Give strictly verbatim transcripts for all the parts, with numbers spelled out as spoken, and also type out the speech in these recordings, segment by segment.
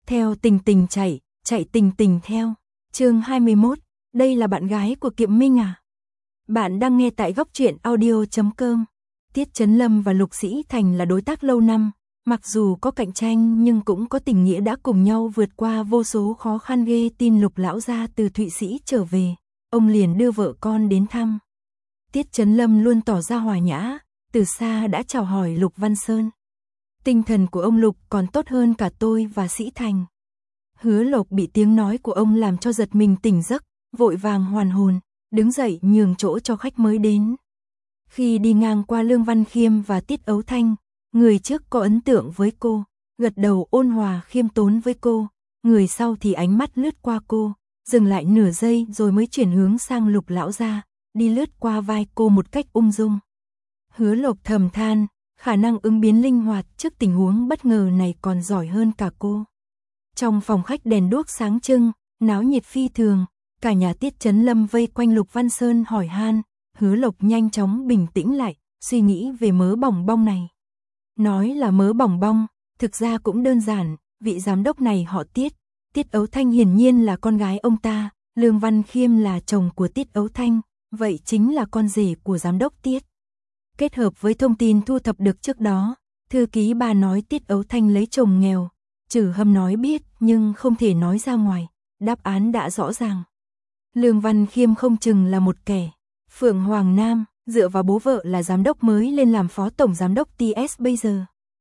Theo tình tình chạy, chạy tình tình theo. Chương hai mươi mốt, đây là bạn gái của Kiệm Minh à? Bạn đang nghe tại góc truyện audio chấm com. Tiết Chấn Lâm và Lục Sĩ Thành là đối tác lâu năm, mặc dù có cạnh tranh nhưng cũng có tình nghĩa, đã cùng nhau vượt qua vô số khó khăn. Ghê tin Lục lão gia từ Thụy Sĩ trở về, ông liền đưa vợ con đến thăm. Tiết Chấn Lâm luôn tỏ ra hòa nhã, từ xa đã chào hỏi Lục Văn Sơn. Tinh thần của ông Lục còn tốt hơn cả tôi và Sĩ Thành. Hứa Lộc bị tiếng nói của ông làm cho giật mình tỉnh giấc, vội vàng hoàn hồn, đứng dậy nhường chỗ cho khách mới đến. Khi đi ngang qua Lương Văn Khiêm và Tiết Ấu Thanh, người trước có ấn tượng với cô, gật đầu ôn hòa khiêm tốn với cô, người sau thì ánh mắt lướt qua cô, dừng lại nửa giây rồi mới chuyển hướng sang Lục lão gia, đi lướt qua vai cô một cách ung dung. Hứa Lộc thầm than, khả năng ứng biến linh hoạt trước tình huống bất ngờ này còn giỏi hơn cả cô. Trong phòng khách đèn đuốc sáng trưng, náo nhiệt phi thường, cả nhà Tiết Chấn Lâm vây quanh Lục Văn Sơn hỏi han. Hứa Lộc nhanh chóng bình tĩnh lại, suy nghĩ về mớ bỏng bong này. Nói là mớ bỏng bong, thực ra cũng đơn giản, vị giám đốc này họ Tiết, Tiết Ấu Thanh hiển nhiên là con gái ông ta, Lương Văn Khiêm là chồng của Tiết Ấu Thanh, vậy chính là con rể của giám đốc Tiết. Kết hợp với thông tin thu thập được trước đó, thư ký bà nói Tiết Ấu Thanh lấy chồng nghèo, Trử Hâm nói biết nhưng không thể nói ra ngoài, đáp án đã rõ ràng. Lương Văn Khiêm không chừng là một kẻ Phượng Hoàng Nam, dựa vào bố vợ là giám đốc mới lên làm phó tổng giám đốc tê ét bây giờ.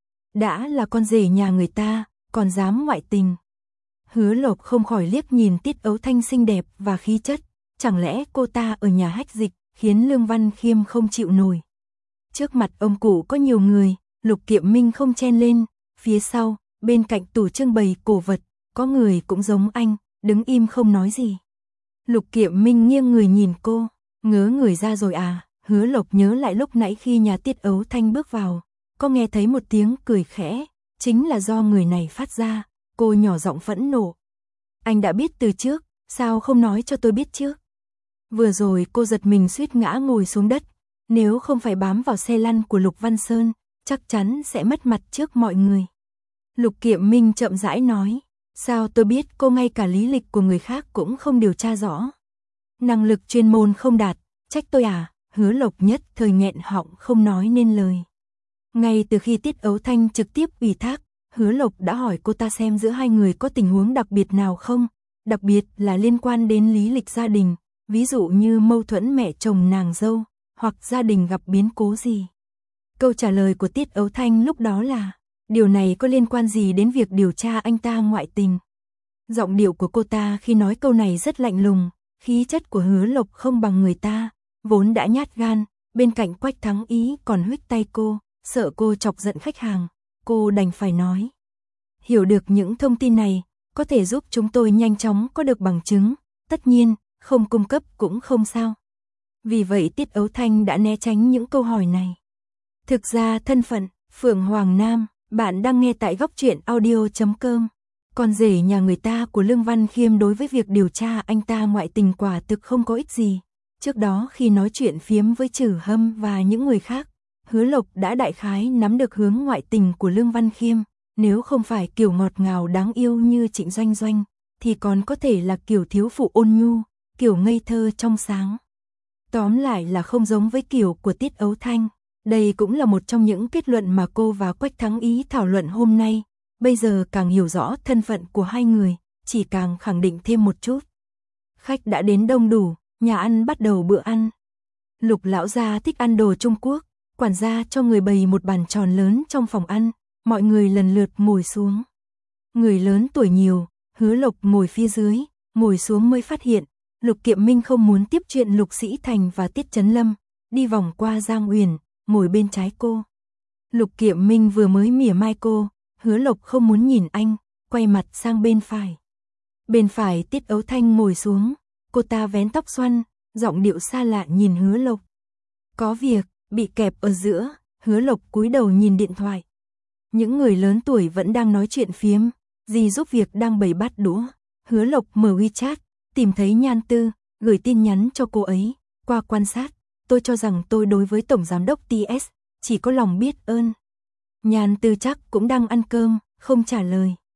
Đã là con rể nhà người ta, còn dám ngoại tình. Hứa Lộc không khỏi liếc nhìn Tiết Ấu Thanh xinh đẹp và khí chất, chẳng lẽ cô ta ở nhà hách dịch, khiến Lương Văn Khiêm không chịu nổi. Trước mặt ông cụ có nhiều người, Lục Kiệm Minh không chen lên, phía sau, bên cạnh tủ trưng bày cổ vật, có người cũng giống anh, đứng im không nói gì. Lục Kiệm Minh nghiêng người nhìn cô, ngớ người ra rồi à? Hứa Lộc nhớ lại lúc nãy khi nhà Tiết Ấu Thanh bước vào, có nghe thấy một tiếng cười khẽ, chính là do người này phát ra, cô nhỏ giọng phẫn nộ. Anh đã biết từ trước, sao không nói cho tôi biết trước? Vừa rồi cô giật mình suýt ngã ngồi xuống đất, nếu không phải bám vào xe lăn của Lục Văn Sơn, chắc chắn sẽ mất mặt trước mọi người. Lục Kiệm Minh chậm rãi nói, sao tôi biết cô ngay cả lý lịch của người khác cũng không điều tra rõ. Năng lực chuyên môn không đạt, trách tôi à? Hứa Lộc nhất thời nghẹn họng không nói nên lời. Ngay từ khi Tiết Ấu Thanh trực tiếp ủy thác, Hứa Lộc đã hỏi cô ta xem giữa hai người có tình huống đặc biệt nào không, đặc biệt là liên quan đến lý lịch gia đình, ví dụ như mâu thuẫn mẹ chồng nàng dâu, hoặc gia đình gặp biến cố gì. Câu trả lời của Tiết Ấu Thanh lúc đó là, điều này có liên quan gì đến việc điều tra anh ta ngoại tình. Giọng điệu của cô ta khi nói câu này rất lạnh lùng, khí chất của Hứa Lộc không bằng người ta, vốn đã nhát gan, bên cạnh Quách Thắng Ý còn huých tay cô, sợ cô chọc giận khách hàng, cô đành phải nói. Hiểu được những thông tin này, có thể giúp chúng tôi nhanh chóng có được bằng chứng, tất nhiên, không cung cấp cũng không sao. Vì vậy Tiết Ấu Thanh đã né tránh những câu hỏi này. Thực ra thân phận, Phượng Hoàng Nam, bạn đang nghe tại góc truyện audio chấm com. Con rể nhà người ta của Lương Văn Khiêm đối với việc điều tra anh ta ngoại tình quả thực không có ích gì. Trước đó khi nói chuyện phiếm với Trử Hâm và những người khác, Hứa Lộc đã đại khái nắm được hướng ngoại tình của Lương Văn Khiêm. Nếu không phải kiểu ngọt ngào đáng yêu như Trịnh Doanh Doanh, thì còn có thể là kiểu thiếu phụ ôn nhu, kiểu ngây thơ trong sáng. Tóm lại là không giống với kiểu của Tiết Ấu Thanh. Đây cũng là một trong những kết luận mà cô và Quách Thắng Ý thảo luận hôm nay. Bây giờ càng hiểu rõ thân phận của hai người, chỉ càng khẳng định thêm một chút. Khách đã đến đông đủ, nhà ăn bắt đầu bữa ăn. Lục lão gia thích ăn đồ Trung Quốc, quản gia cho người bày một bàn tròn lớn trong phòng ăn, mọi người lần lượt ngồi xuống. Người lớn tuổi nhiều, Hứa Lộc ngồi phía dưới, ngồi xuống mới phát hiện, Lục Kiệm Minh không muốn tiếp chuyện Lục Sĩ Thành và Tiết Chấn Lâm, đi vòng qua Giang Uyển, ngồi bên trái cô. Lục Kiệm Minh vừa mới mỉa mai cô, Hứa Lộc không muốn nhìn anh, quay mặt sang bên phải. Bên phải Tiết Ấu Thanh ngồi xuống, cô ta vén tóc xoăn, giọng điệu xa lạ nhìn Hứa Lộc. Có việc, bị kẹp ở giữa, Hứa Lộc cúi đầu nhìn điện thoại. Những người lớn tuổi vẫn đang nói chuyện phiếm, dì giúp việc đang bày bát đũa. Hứa Lộc mở WeChat, tìm thấy Nhan Tư, gửi tin nhắn cho cô ấy. Qua quan sát, tôi cho rằng tôi đối với Tổng Giám đốc tê ét chỉ có lòng biết ơn. Nhan Tư chắc cũng đang ăn cơm, không trả lời.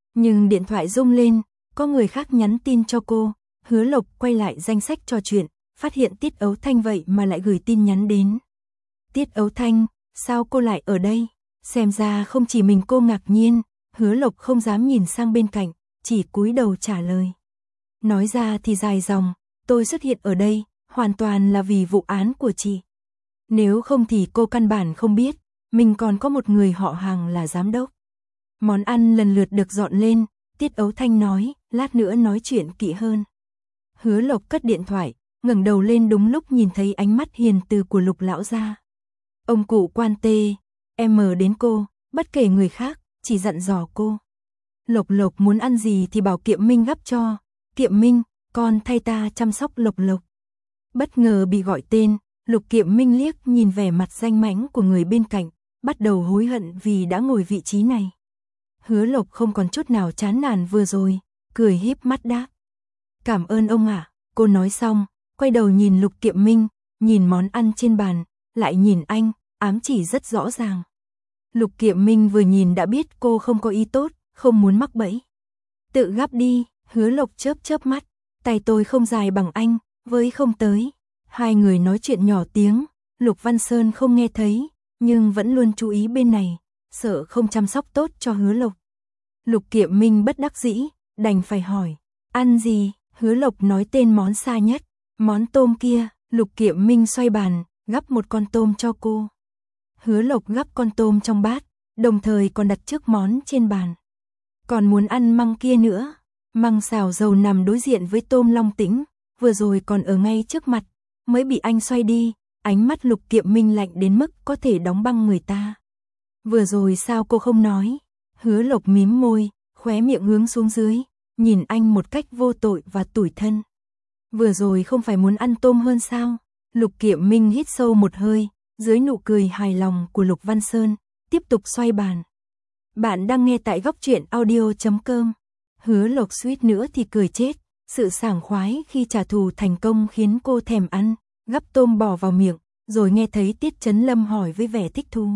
Nhưng điện thoại rung lên, có người khác nhắn tin cho cô. Hứa Lộc quay lại danh sách trò chuyện, phát hiện Tiết Ấu Thanh vậy mà lại gửi tin nhắn đến. Tiết Ấu Thanh, sao cô lại ở đây? Xem ra không chỉ mình cô ngạc nhiên, Hứa Lộc không dám nhìn sang bên cạnh, chỉ cúi đầu trả lời. Nói ra thì dài dòng, tôi xuất hiện ở đây, hoàn toàn là vì vụ án của chị. Nếu không thì cô căn bản không biết, mình còn có một người họ hàng là giám đốc. Món ăn lần lượt được dọn lên, Tiết Ấu Thanh nói, lát nữa nói chuyện kỹ hơn. Hứa Lộc cất điện thoại, ngẩng đầu lên đúng lúc nhìn thấy ánh mắt hiền từ của Lục lão gia. Ông cụ quan tê, em mời đến cô, bất kể người khác, chỉ dặn dò cô. Lộc Lộc muốn ăn gì thì bảo Kiệm Minh gắp cho. Kiệm Minh, con thay ta chăm sóc Lộc Lộc. Bất ngờ bị gọi tên, Lục Kiệm Minh liếc nhìn vẻ mặt danh mãnh của người bên cạnh, bắt đầu hối hận vì đã ngồi vị trí này. Hứa Lộc không còn chút nào chán nản vừa rồi, cười híp mắt đáp. Cảm ơn ông ạ, cô nói xong, quay đầu nhìn Lục Kiệm Minh, nhìn món ăn trên bàn, lại nhìn anh, ám chỉ rất rõ ràng. Lục Kiệm Minh vừa nhìn đã biết cô không có ý tốt, không muốn mắc bẫy. Tự gắp đi, Hứa Lộc chớp chớp mắt, tay tôi không dài bằng anh, với không tới. Hai người nói chuyện nhỏ tiếng, Lục Văn Sơn không nghe thấy, nhưng vẫn luôn chú ý bên này, sợ không chăm sóc tốt cho Hứa Lộc. Lục Kiệm Minh bất đắc dĩ, đành phải hỏi, ăn gì? Hứa Lộc nói tên món xa nhất, món tôm kia. Lục Kiệm Minh xoay bàn, gắp một con tôm cho cô. Hứa Lộc gắp con tôm trong bát, đồng thời còn đặt trước món trên bàn. Còn muốn ăn măng kia nữa. Măng xào dầu nằm đối diện với tôm long tĩnh, vừa rồi còn ở ngay trước mặt, mới bị anh xoay đi. Ánh mắt Lục Kiệm Minh lạnh đến mức có thể đóng băng người ta. Vừa rồi sao cô không nói? Hứa Lộc mím môi, khóe miệng hướng xuống dưới, nhìn anh một cách vô tội và tủi thân. Vừa rồi không phải muốn ăn tôm hơn sao? Lục Kiệm Minh hít sâu một hơi, dưới nụ cười hài lòng của Lục Văn Sơn, tiếp tục xoay bàn. Bạn đang nghe tại góc truyện audio chấm com. Hứa Lộc suýt nữa thì cười chết, sự sảng khoái khi trả thù thành công khiến cô thèm ăn, gắp tôm bỏ vào miệng, rồi nghe thấy Tiết Chấn Lâm hỏi với vẻ thích thú.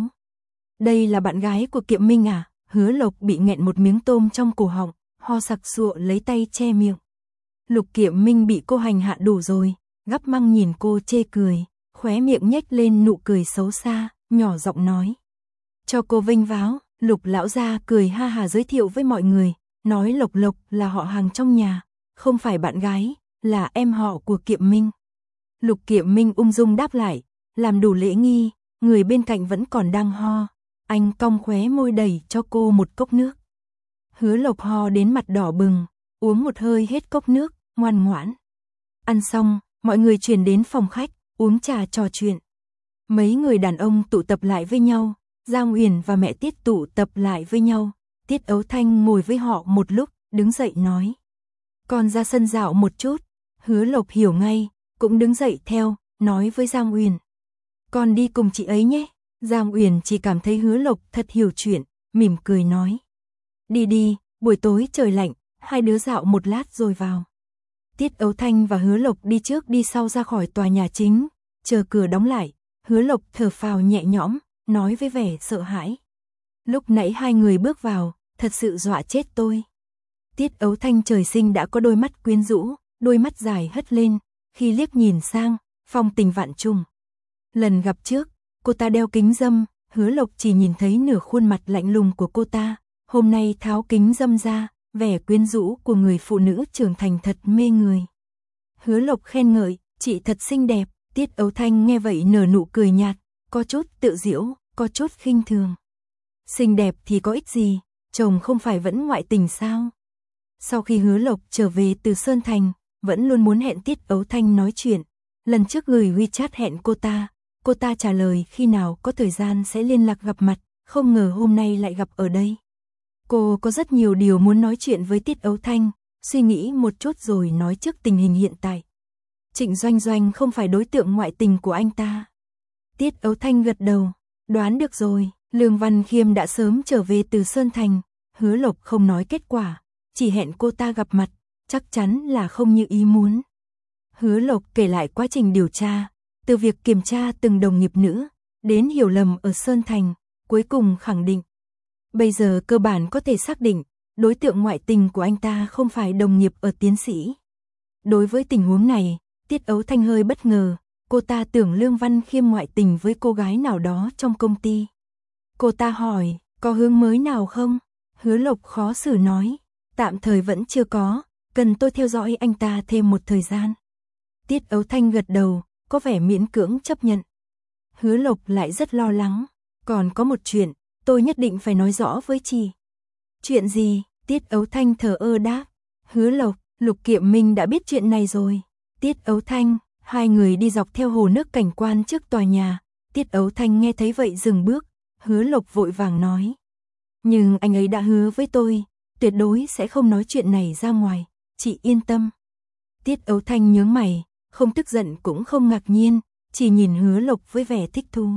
Đây là bạn gái của Kiệm Minh à? Hứa Lộc bị nghẹn một miếng tôm trong cổ họng, ho sặc sụa lấy tay che miệng. Lục Kiệm Minh bị cô hành hạ đủ rồi, gắp măng nhìn cô chê cười, khóe miệng nhếch lên nụ cười xấu xa, nhỏ giọng nói. Cho cô vênh váo. Lục lão gia cười ha hà giới thiệu với mọi người, nói Lộc Lộc là họ hàng trong nhà, không phải bạn gái, là em họ của Kiệm Minh. Lục Kiệm Minh ung dung đáp lại, làm đủ lễ nghi, người bên cạnh vẫn còn đang ho, anh cong khóe môi đẩy cho cô một cốc nước. Hứa Lộc ho đến mặt đỏ bừng, uống một hơi hết cốc nước, ngoan ngoãn. Ăn xong, mọi người chuyển đến phòng khách, uống trà trò chuyện. Mấy người đàn ông tụ tập lại với nhau. Giang Uyển và mẹ Tiết tụ tập lại với nhau, Tiết Ấu Thanh ngồi với họ một lúc, đứng dậy nói. Con ra sân dạo một chút. Hứa Lộc hiểu ngay, cũng đứng dậy theo, nói với Giang Uyển. Con đi cùng chị ấy nhé. Giang Uyển chỉ cảm thấy Hứa Lộc thật hiểu chuyện, mỉm cười nói. Đi đi, buổi tối trời lạnh, hai đứa dạo một lát rồi vào. Tiết Ấu Thanh và Hứa Lộc đi trước đi sau ra khỏi tòa nhà chính, chờ cửa đóng lại, Hứa Lộc thở phào nhẹ nhõm, nói với vẻ sợ hãi. Lúc nãy hai người bước vào, thật sự dọa chết tôi. Tiết Ấu Thanh trời sinh đã có đôi mắt quyến rũ, đôi mắt dài hất lên, khi liếc nhìn sang, phong tình vạn trùng. Lần gặp trước, cô ta đeo kính râm, Hứa Lộc chỉ nhìn thấy nửa khuôn mặt lạnh lùng của cô ta, hôm nay tháo kính râm ra, vẻ quyến rũ của người phụ nữ trưởng thành thật mê người. Hứa Lộc khen ngợi, chị thật xinh đẹp. Tiết Ấu Thanh nghe vậy nở nụ cười nhạt, có chút tự giễu, có chút khinh thường. Xinh đẹp thì có ích gì, chồng không phải vẫn ngoại tình sao? Sau khi Hứa Lộc trở về từ Sơn Thành, vẫn luôn muốn hẹn Tiết Ấu Thanh nói chuyện. Lần trước gửi WeChat hẹn cô ta, cô ta trả lời khi nào có thời gian sẽ liên lạc gặp mặt, không ngờ hôm nay lại gặp ở đây. Cô có rất nhiều điều muốn nói chuyện với Tiết Ấu Thanh, suy nghĩ một chút rồi nói trước tình hình hiện tại. Trịnh Doanh Doanh không phải đối tượng ngoại tình của anh ta. Tiết Ấu Thanh gật đầu, đoán được rồi, Lương Văn Khiêm đã sớm trở về từ Sơn Thành, Hứa Lộc không nói kết quả, chỉ hẹn cô ta gặp mặt, chắc chắn là không như ý muốn. Hứa Lộc kể lại quá trình điều tra, từ việc kiểm tra từng đồng nghiệp nữ, đến hiểu lầm ở Sơn Thành, cuối cùng khẳng định. Bây giờ cơ bản có thể xác định, đối tượng ngoại tình của anh ta không phải đồng nghiệp ở Tiến sĩ. Đối với tình huống này, Tiết Ấu Thanh hơi bất ngờ, cô ta tưởng Lương Văn Khiêm ngoại tình với cô gái nào đó trong công ty. Cô ta hỏi, có hướng mới nào không? Hứa Lộc khó xử nói, tạm thời vẫn chưa có, cần tôi theo dõi anh ta thêm một thời gian. Tiết Ấu Thanh gật đầu, có vẻ miễn cưỡng chấp nhận. Hứa Lộc lại rất lo lắng, còn có một chuyện, tôi nhất định phải nói rõ với chị. Chuyện gì? Tiết Ấu Thanh thờ ơ đáp. Hứa Lộc, Lục Kiệm Minh đã biết chuyện này rồi. Tiết Ấu Thanh, hai người đi dọc theo hồ nước cảnh quan trước tòa nhà. Tiết Ấu Thanh nghe thấy vậy dừng bước, Hứa Lộc vội vàng nói. Nhưng anh ấy đã hứa với tôi, tuyệt đối sẽ không nói chuyện này ra ngoài, chị yên tâm. Tiết Ấu Thanh nhướng mày, không tức giận cũng không ngạc nhiên, chỉ nhìn Hứa Lộc với vẻ thích thú.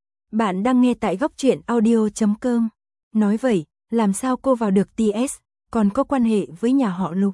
Bạn đang nghe tại góc truyện audio chấm com. Nói vậy, làm sao cô vào được tê ét, còn có quan hệ với nhà họ Lục.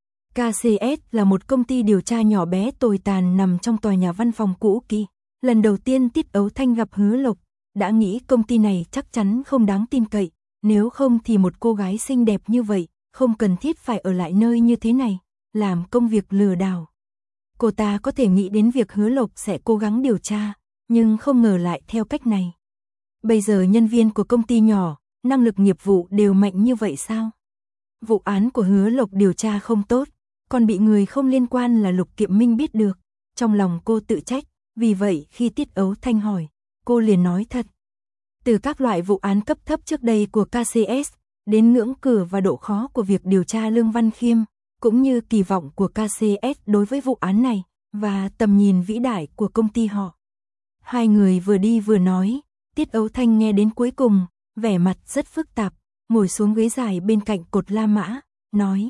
ca xê ét là một công ty điều tra nhỏ bé tồi tàn nằm trong tòa nhà văn phòng cũ kỹ. Lần đầu tiên Tiết Ấu Thanh gặp Hứa Lộc, đã nghĩ công ty này chắc chắn không đáng tin cậy, nếu không thì một cô gái xinh đẹp như vậy, không cần thiết phải ở lại nơi như thế này, làm công việc lừa đảo. Cô ta có thể nghĩ đến việc Hứa Lộc sẽ cố gắng điều tra, nhưng không ngờ lại theo cách này. Bây giờ nhân viên của công ty nhỏ, năng lực nghiệp vụ đều mạnh như vậy sao? Vụ án của Hứa Lộc điều tra không tốt, còn bị người không liên quan là Lục Kiệm Minh biết được. Trong lòng cô tự trách, vì vậy khi Tiết Ấu Thanh hỏi, cô liền nói thật. Từ các loại vụ án cấp thấp trước đây của ca xê ét, đến ngưỡng cửa và độ khó của việc điều tra Lương Văn Khiêm, cũng như kỳ vọng của ca xê ét đối với vụ án này, và tầm nhìn vĩ đại của công ty họ. Hai người vừa đi vừa nói, Tiết Ấu Thanh nghe đến cuối cùng, vẻ mặt rất phức tạp, ngồi xuống ghế dài bên cạnh cột La Mã, nói.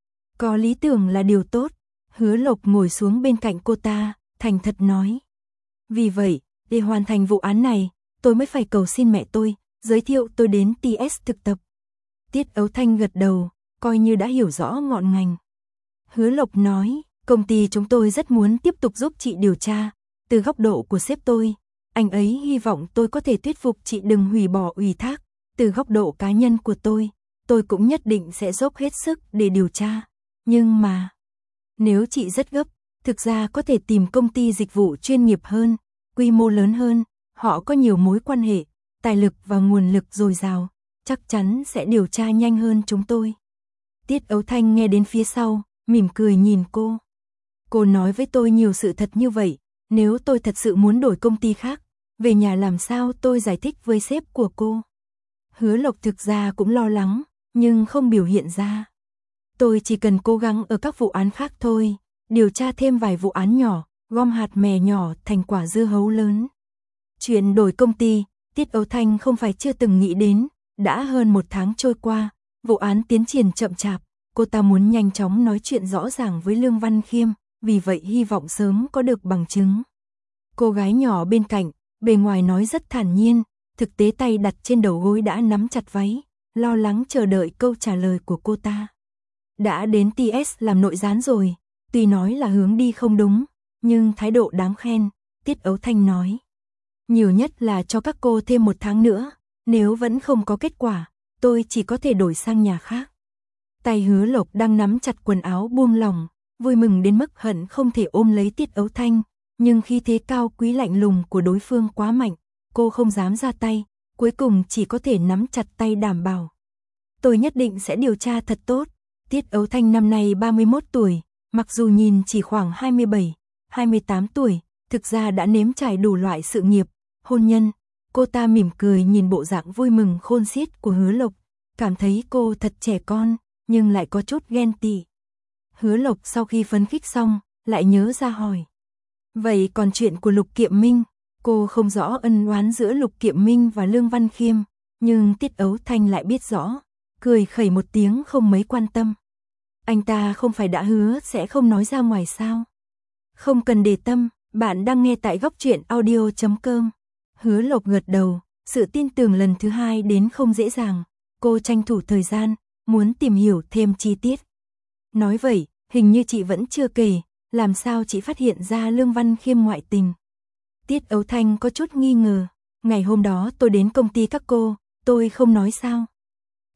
Có lý tưởng là điều tốt. Hứa Lộc ngồi xuống bên cạnh cô ta, thành thật nói. Vì vậy, để hoàn thành vụ án này, tôi mới phải cầu xin mẹ tôi, giới thiệu tôi đến tê ét thực tập. Tiết Ấu Thanh gật đầu, coi như đã hiểu rõ ngọn ngành. Hứa Lộc nói, công ty chúng tôi rất muốn tiếp tục giúp chị điều tra, từ góc độ của sếp tôi, anh ấy hy vọng tôi có thể thuyết phục chị đừng hủy bỏ ủy thác, từ góc độ cá nhân của tôi, tôi cũng nhất định sẽ dốc hết sức để điều tra. Nhưng mà, nếu chị rất gấp, thực ra có thể tìm công ty dịch vụ chuyên nghiệp hơn, quy mô lớn hơn, họ có nhiều mối quan hệ, tài lực và nguồn lực dồi dào, chắc chắn sẽ điều tra nhanh hơn chúng tôi. Tiết Ấu Thanh nghe đến phía sau, mỉm cười nhìn cô. Cô nói với tôi nhiều sự thật như vậy, nếu tôi thật sự muốn đổi công ty khác, về nhà làm sao tôi giải thích với sếp của cô. Hứa Lộc thực ra cũng lo lắng, nhưng không biểu hiện ra. Tôi chỉ cần cố gắng ở các vụ án khác thôi, điều tra thêm vài vụ án nhỏ, gom hạt mè nhỏ thành quả dưa hấu lớn. Chuyện đổi công ty, Tiết Ấu Thanh không phải chưa từng nghĩ đến, đã hơn một tháng trôi qua, vụ án tiến triển chậm chạp, cô ta muốn nhanh chóng nói chuyện rõ ràng với Lương Văn Khiêm, vì vậy hy vọng sớm có được bằng chứng. Cô gái nhỏ bên cạnh, bề ngoài nói rất thản nhiên, thực tế tay đặt trên đầu gối đã nắm chặt váy, lo lắng chờ đợi câu trả lời của cô ta. Đã đến tê ét làm nội gián rồi, tuy nói là hướng đi không đúng, nhưng thái độ đáng khen, Tiết Ấu Thanh nói. Nhiều nhất là cho các cô thêm một tháng nữa, nếu vẫn không có kết quả, tôi chỉ có thể đổi sang nhà khác. Tay Hứa Lộc đang nắm chặt quần áo buông lỏng, vui mừng đến mức hận không thể ôm lấy Tiết Ấu Thanh, nhưng khi thế cao quý lạnh lùng của đối phương quá mạnh, cô không dám ra tay, cuối cùng chỉ có thể nắm chặt tay đảm bảo. Tôi nhất định sẽ điều tra thật tốt. Tiết Ấu Thanh năm nay ba mươi mốt tuổi, mặc dù nhìn chỉ khoảng hai mươi bảy, hai mươi tám tuổi, thực ra đã nếm trải đủ loại sự nghiệp, hôn nhân. Cô ta mỉm cười nhìn bộ dạng vui mừng khôn xiết của Hứa Lộc, cảm thấy cô thật trẻ con, nhưng lại có chút ghen tị. Hứa Lộc sau khi phấn khích xong, lại nhớ ra hỏi. Vậy còn chuyện của Lục Kiệm Minh, cô không rõ ân oán giữa Lục Kiệm Minh và Lương Văn Khiêm, nhưng Tiết Ấu Thanh lại biết rõ, cười khẩy một tiếng không mấy quan tâm. Anh ta không phải đã hứa sẽ không nói ra ngoài sao? Không cần để tâm, bạn đang nghe tại góc truyện audio chấm com. Hứa Lộc gật đầu, sự tin tưởng lần thứ hai đến không dễ dàng, cô tranh thủ thời gian, muốn tìm hiểu thêm chi tiết. Nói vậy, hình như chị vẫn chưa kể, làm sao chị phát hiện ra Lương Văn Khiêm ngoại tình? Tiết Ấu Thanh có chút nghi ngờ, ngày hôm đó tôi đến công ty các cô, tôi không nói sao?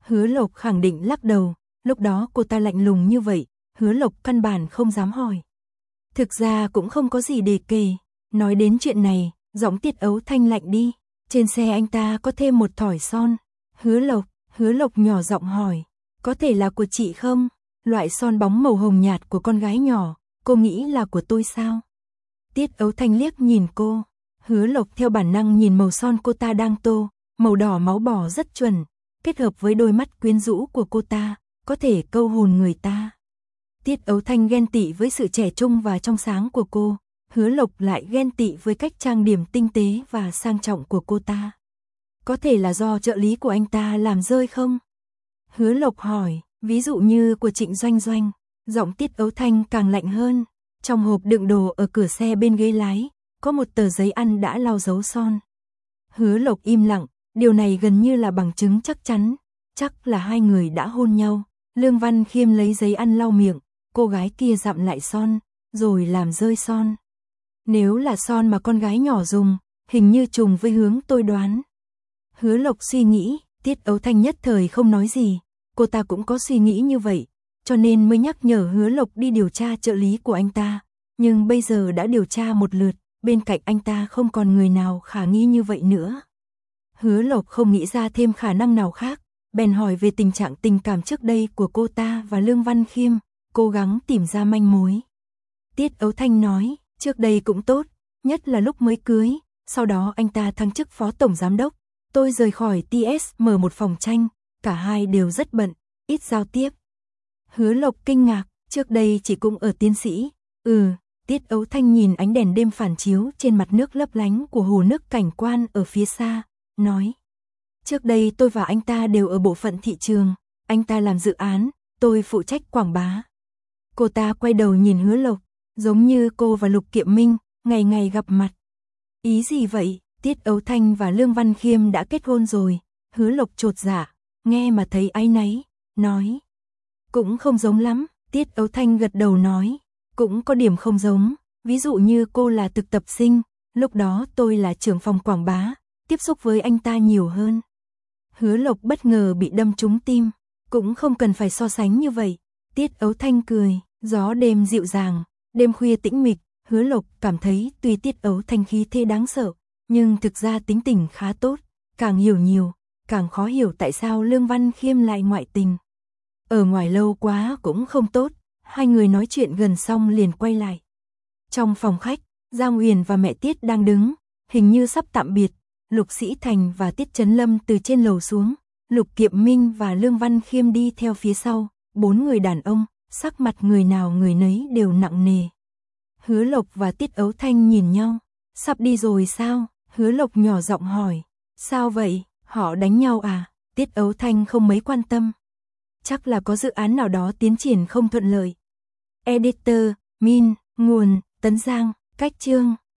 Hứa Lộc khẳng định lắc đầu, lúc đó cô ta lạnh lùng như vậy, Hứa Lộc căn bản không dám hỏi. Thực ra cũng không có gì để kể, nói đến chuyện này, giọng Tiết Ấu Thanh lạnh đi, trên xe anh ta có thêm một thỏi son. Hứa Lộc, Hứa Lộc nhỏ giọng hỏi, có thể là của chị không? Loại son bóng màu hồng nhạt của con gái nhỏ, cô nghĩ là của tôi sao? Tiết Ấu Thanh liếc nhìn cô, Hứa Lộc theo bản năng nhìn màu son cô ta đang tô, màu đỏ máu bò rất chuẩn, kết hợp với đôi mắt quyến rũ của cô ta, có thể câu hồn người ta. Tiết Ấu Thanh ghen tị với sự trẻ trung và trong sáng của cô, Hứa Lộc lại ghen tị với cách trang điểm tinh tế và sang trọng của cô ta. Có thể là do trợ lý của anh ta làm rơi không? Hứa Lộc hỏi, ví dụ như của Trịnh Doanh Doanh, giọng Tiết Ấu Thanh càng lạnh hơn. Trong hộp đựng đồ ở cửa xe bên ghế lái, có một tờ giấy ăn đã lau dấu son. Hứa Lộc im lặng, điều này gần như là bằng chứng chắc chắn, chắc là hai người đã hôn nhau. Lương Văn Khiêm lấy giấy ăn lau miệng, cô gái kia dặm lại son, rồi làm rơi son. Nếu là son mà con gái nhỏ dùng, hình như trùng với hướng tôi đoán. Hứa Lộc suy nghĩ, Tiết Ấu Thanh nhất thời không nói gì, cô ta cũng có suy nghĩ như vậy, cho nên mới nhắc nhở Hứa Lộc đi điều tra trợ lý của anh ta, nhưng bây giờ đã điều tra một lượt, bên cạnh anh ta không còn người nào khả nghi như vậy nữa. Hứa Lộc không nghĩ ra thêm khả năng nào khác, bèn hỏi về tình trạng tình cảm trước đây của cô ta và Lương Văn Khiêm, cố gắng tìm ra manh mối. Tiết Ấu Thanh nói, trước đây cũng tốt, nhất là lúc mới cưới, sau đó anh ta thăng chức phó tổng giám đốc, tôi rời khỏi tê ét mở một phòng tranh, cả hai đều rất bận, ít giao tiếp. Hứa Lộc kinh ngạc, trước đây chỉ cũng ở tiến sĩ. Ừ, Tiết Ấu Thanh nhìn ánh đèn đêm phản chiếu trên mặt nước lấp lánh của hồ nước cảnh quan ở phía xa, nói. Trước đây tôi và anh ta đều ở bộ phận thị trường, anh ta làm dự án, tôi phụ trách quảng bá. Cô ta quay đầu nhìn Hứa Lộc, giống như cô và Lục Kiệm Minh, ngày ngày gặp mặt. Ý gì vậy? Tiết Ấu Thanh và Lương Văn Khiêm đã kết hôn rồi. Hứa Lộc chột dạ, nghe mà thấy áy náy, nói. Cũng không giống lắm, Tiết Ấu Thanh gật đầu nói. Cũng có điểm không giống, ví dụ như cô là thực tập sinh, lúc đó tôi là trưởng phòng quảng bá, tiếp xúc với anh ta nhiều hơn. Hứa Lộc bất ngờ bị đâm trúng tim, cũng không cần phải so sánh như vậy. Tiết Ấu Thanh cười, gió đêm dịu dàng, đêm khuya tĩnh mịch, Hứa Lộc cảm thấy tuy Tiết Ấu Thanh khí thế đáng sợ, nhưng thực ra tính tình khá tốt, càng hiểu nhiều, càng khó hiểu tại sao Lương Văn Khiêm lại ngoại tình. Ở ngoài lâu quá cũng không tốt, hai người nói chuyện gần xong liền quay lại. Trong phòng khách, Giang Uyển và mẹ Tiết đang đứng, hình như sắp tạm biệt, Lục Sĩ Thành và Tiết Chấn Lâm từ trên lầu xuống, Lục Kiệm Minh và Lương Văn Khiêm đi theo phía sau, bốn người đàn ông, sắc mặt người nào người nấy đều nặng nề. Hứa Lộc và Tiết Ấu Thanh nhìn nhau, sắp đi rồi sao? Hứa Lộc nhỏ giọng hỏi, sao vậy, họ đánh nhau à? Tiết Ấu Thanh không mấy quan tâm. Chắc là có dự án nào đó tiến triển không thuận lợi. Editor, Min, nguồn, Tấn Giang, cách chương.